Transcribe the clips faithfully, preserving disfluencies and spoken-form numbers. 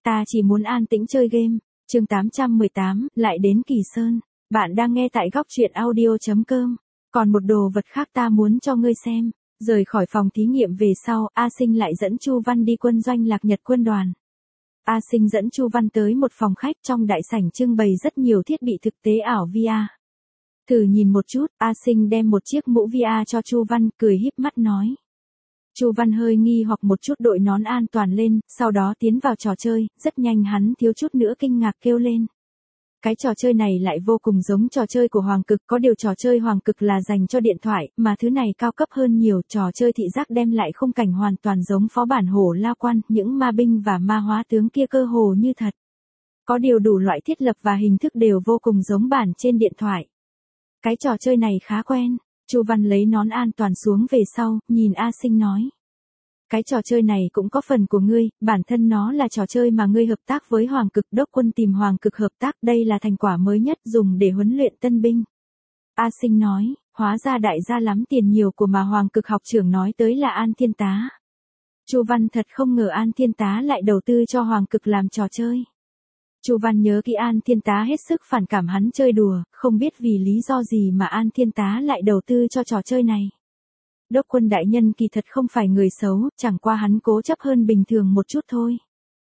Ta chỉ muốn an tĩnh chơi game. Chương tám trăm mười tám, lại đến Kỳ Sơn. Bạn đang nghe tại góc truyện audio chấm com. Còn một đồ vật khác ta muốn cho ngươi xem. Rời khỏi phòng thí nghiệm về sau, A Sinh lại dẫn Chu Văn đi quân doanh Lạc Nhật quân đoàn. A Sinh dẫn Chu Văn tới một phòng khách, trong đại sảnh trưng bày rất nhiều thiết bị thực tế ảo vê a. Thử nhìn một chút, A Sinh đem một chiếc mũ vê a cho Chu Văn, cười híp mắt nói. Chu Văn hơi nghi hoặc một chút đội nón an toàn lên, sau đó tiến vào trò chơi, rất nhanh hắn thiếu chút nữa kinh ngạc kêu lên. Cái trò chơi này lại vô cùng giống trò chơi của Hoàng Cực, có điều trò chơi Hoàng Cực là dành cho điện thoại, mà thứ này cao cấp hơn nhiều, trò chơi thị giác đem lại khung cảnh hoàn toàn giống phó bản Hổ Lao Quan, những ma binh và ma hóa tướng kia cơ hồ như thật. Có điều đủ loại thiết lập và hình thức đều vô cùng giống bản trên điện thoại. Cái trò chơi này khá quen. Chu Văn lấy nón an toàn xuống về sau, nhìn A Sinh nói. Cái trò chơi này cũng có phần của ngươi, bản thân nó là trò chơi mà ngươi hợp tác với Hoàng Cực, đốc quân tìm Hoàng Cực hợp tác, đây là thành quả mới nhất dùng để huấn luyện tân binh. A Sinh nói, hóa ra đại gia lắm tiền nhiều của mà Hoàng Cực học trưởng nói tới là An Thiên Tá. Chu Văn thật không ngờ An Thiên Tá lại đầu tư cho Hoàng Cực làm trò chơi. Chu Văn nhớ kỹ An Thiên Tá hết sức phản cảm hắn chơi đùa, không biết vì lý do gì mà An Thiên Tá lại đầu tư cho trò chơi này. Đốc quân đại nhân kỳ thật không phải người xấu, chẳng qua hắn cố chấp hơn bình thường một chút thôi.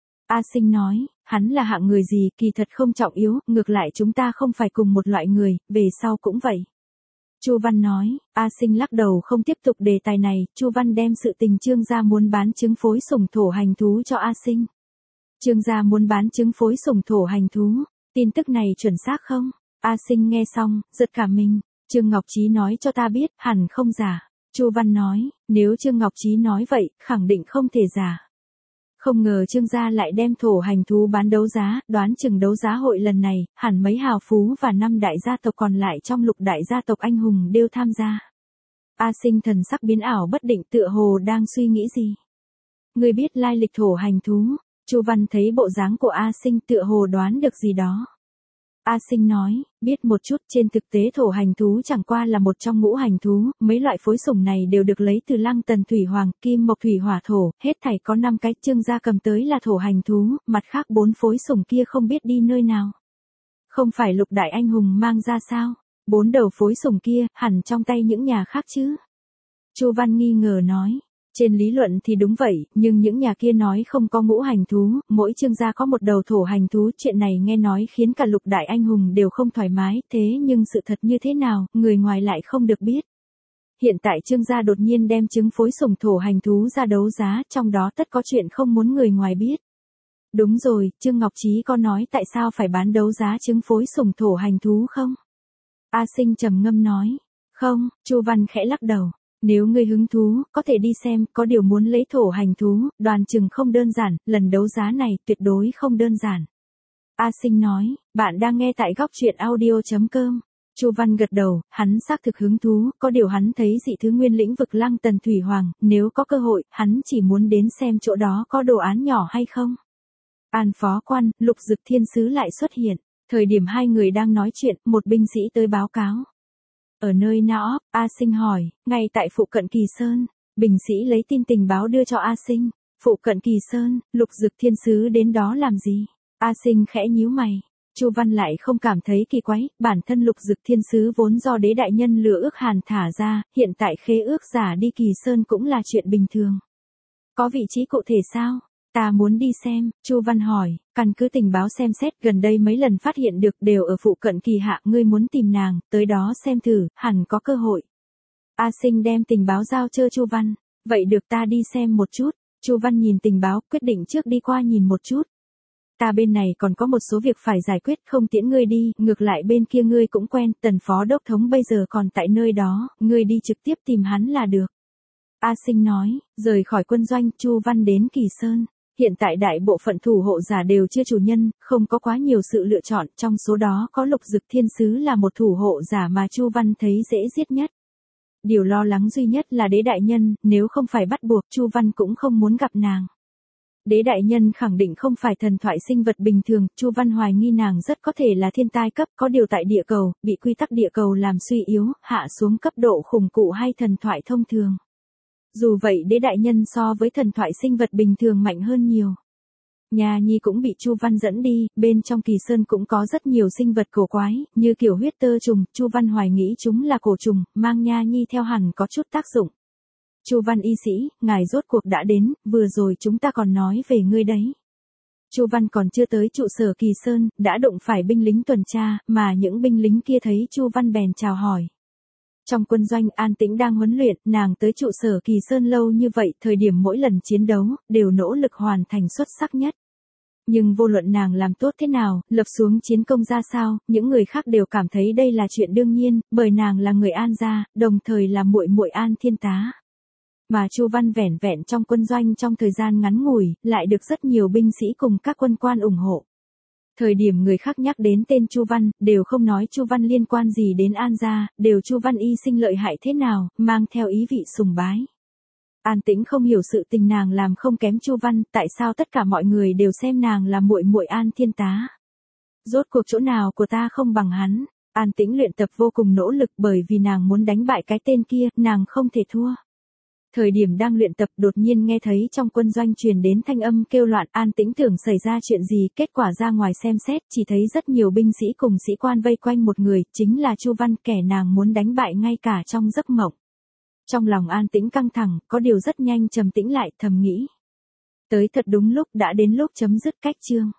A Sinh nói, hắn là hạng người gì kỳ thật không trọng yếu, ngược lại chúng ta không phải cùng một loại người, về sau cũng vậy. Chu Văn nói, A Sinh lắc đầu không tiếp tục đề tài này, Chu Văn đem sự tình Trương gia muốn bán trứng phối sủng thổ hành thú cho A Sinh. Trương gia muốn bán trứng phối sủng thổ hành thú, tin tức này chuẩn xác không? A Sinh nghe xong, giật cả mình, Trương Ngọc Chí nói cho ta biết, hẳn không giả. Chu Văn nói, nếu Trương Ngọc Chí nói vậy, khẳng định không thể giả. Không ngờ Trương gia lại đem thổ hành thú bán đấu giá, đoán chừng đấu giá hội lần này, hẳn mấy hào phú và năm đại gia tộc còn lại trong lục đại gia tộc anh hùng đều tham gia. A Sinh thần sắc biến ảo bất định, tựa hồ đang suy nghĩ gì. Ngươi biết lai lịch thổ hành thú? Chu Văn thấy bộ dáng của A Sinh tựa hồ đoán được gì đó. A Sinh nói, biết một chút, trên thực tế thổ hành thú chẳng qua là một trong ngũ hành thú, mấy loại phối sủng này đều được lấy từ Lăng Tần Thủy Hoàng, Kim Mộc Thủy Hỏa Thổ, hết thảy có năm cái, Trương gia cầm tới là thổ hành thú, mặt khác bốn phối sủng kia không biết đi nơi nào. Không phải lục đại anh hùng mang ra sao? Bốn đầu phối sủng kia, hẳn trong tay những nhà khác chứ? Chu Văn nghi ngờ nói. Trên lý luận thì đúng vậy, nhưng những nhà kia nói không có ngũ hành thú, mỗi Trương gia có một đầu thổ hành thú, chuyện này nghe nói khiến cả lục đại anh hùng đều không thoải mái, thế nhưng sự thật như thế nào, người ngoài lại không được biết. Hiện tại Trương gia đột nhiên đem trứng phối sủng thổ hành thú ra đấu giá, trong đó tất có chuyện không muốn người ngoài biết. Đúng rồi, Trương Ngọc Chí có nói tại sao phải bán đấu giá trứng phối sủng thổ hành thú không? A Sinh trầm ngâm nói, không, Chu Văn khẽ lắc đầu. Nếu ngươi hứng thú, có thể đi xem, có điều muốn lấy thổ hành thú, đoàn chừng không đơn giản, lần đấu giá này tuyệt đối không đơn giản. A Sinh nói, bạn đang nghe tại góc truyện audio chấm com. Chu Văn gật đầu, hắn xác thực hứng thú, có điều hắn thấy dị thứ nguyên lĩnh vực Lăng Tần Thủy Hoàng, nếu có cơ hội, hắn chỉ muốn đến xem chỗ đó có đồ án nhỏ hay không. An phó quan, Lục Dực Thiên Sứ lại xuất hiện, thời điểm hai người đang nói chuyện, một binh sĩ tới báo cáo. Ở nơi nào? A Sinh hỏi, ngay tại phụ cận Kỳ Sơn. Binh sĩ lấy tin tình báo đưa cho A Sinh. Phụ cận Kỳ Sơn, Lục Dực Thiên Sứ đến đó làm gì? A Sinh khẽ nhíu mày. Chu Văn lại không cảm thấy kỳ quái, bản thân Lục Dực Thiên Sứ vốn do đế đại nhân lừa ước hàn thả ra, hiện tại khế ước giả đi Kỳ Sơn cũng là chuyện bình thường. Có vị trí cụ thể sao? Ta muốn đi xem, Chu Văn hỏi, căn cứ tình báo xem xét gần đây mấy lần phát hiện được đều ở phụ cận Kỳ Hạ, ngươi muốn tìm nàng, tới đó xem thử, hẳn có cơ hội. A Sinh đem tình báo giao cho Chu Văn, vậy được ta đi xem một chút. Chu Văn nhìn tình báo, quyết định trước đi qua nhìn một chút. Ta bên này còn có một số việc phải giải quyết, không tiễn ngươi đi, ngược lại bên kia ngươi cũng quen, Tần phó đốc thống bây giờ còn tại nơi đó, ngươi đi trực tiếp tìm hắn là được. A Sinh nói, rời khỏi quân doanh, Chu Văn đến Kỳ Sơn. Hiện tại đại bộ phận thủ hộ giả đều chưa chủ nhân, không có quá nhiều sự lựa chọn, trong số đó có Lục Dực Thiên Sứ là một thủ hộ giả mà Chu Văn thấy dễ giết nhất. Điều lo lắng duy nhất là đế đại nhân, nếu không phải bắt buộc, Chu Văn cũng không muốn gặp nàng. Đế đại nhân khẳng định không phải thần thoại sinh vật bình thường, Chu Văn hoài nghi nàng rất có thể là thiên tai cấp, có điều tại địa cầu, bị quy tắc địa cầu làm suy yếu, hạ xuống cấp độ khủng cụ hay thần thoại thông thường. Dù vậy đế đại nhân so với thần thoại sinh vật bình thường mạnh hơn nhiều. Nha Nhi cũng bị Chu Văn dẫn đi, bên trong Kỳ Sơn cũng có rất nhiều sinh vật cổ quái, như kiểu huyết tơ trùng, Chu Văn hoài nghĩ chúng là cổ trùng, mang Nha Nhi theo hẳn có chút tác dụng. Chu Văn y sĩ, ngài rốt cuộc đã đến, vừa rồi chúng ta còn nói về ngươi đấy. Chu Văn còn chưa tới trụ sở Kỳ Sơn, đã đụng phải binh lính tuần tra, mà những binh lính kia thấy Chu Văn bèn chào hỏi. Trong quân doanh An Tĩnh đang huấn luyện, nàng tới trụ sở Kỳ Sơn lâu như vậy, thời điểm mỗi lần chiến đấu, đều nỗ lực hoàn thành xuất sắc nhất. Nhưng vô luận nàng làm tốt thế nào, lập xuống chiến công ra sao, những người khác đều cảm thấy đây là chuyện đương nhiên, bởi nàng là người An gia, đồng thời là muội muội An Thiên Tá. Mà Chu Văn vẻn vẹn trong quân doanh trong thời gian ngắn ngủi, lại được rất nhiều binh sĩ cùng các quân quan ủng hộ. Thời điểm người khác nhắc đến tên Chu Văn, đều không nói Chu Văn liên quan gì đến An gia, đều Chu Văn y sinh lợi hại thế nào, mang theo ý vị sùng bái. An Tĩnh không hiểu sự tình nàng làm không kém Chu Văn, tại sao tất cả mọi người đều xem nàng là muội muội An Thiên Tá. Rốt cuộc chỗ nào của ta không bằng hắn. An Tĩnh luyện tập vô cùng nỗ lực bởi vì nàng muốn đánh bại cái tên kia, nàng không thể thua. Thời điểm đang luyện tập đột nhiên nghe thấy trong quân doanh truyền đến thanh âm kêu loạn, An Tĩnh tưởng xảy ra chuyện gì, kết quả ra ngoài xem xét, chỉ thấy rất nhiều binh sĩ cùng sĩ quan vây quanh một người, chính là Chu Văn, kẻ nàng muốn đánh bại ngay cả trong giấc mộng. Trong lòng An Tĩnh căng thẳng, có điều rất nhanh trầm tĩnh lại, thầm nghĩ. Tới thật đúng lúc, đã đến lúc chấm dứt cách chương.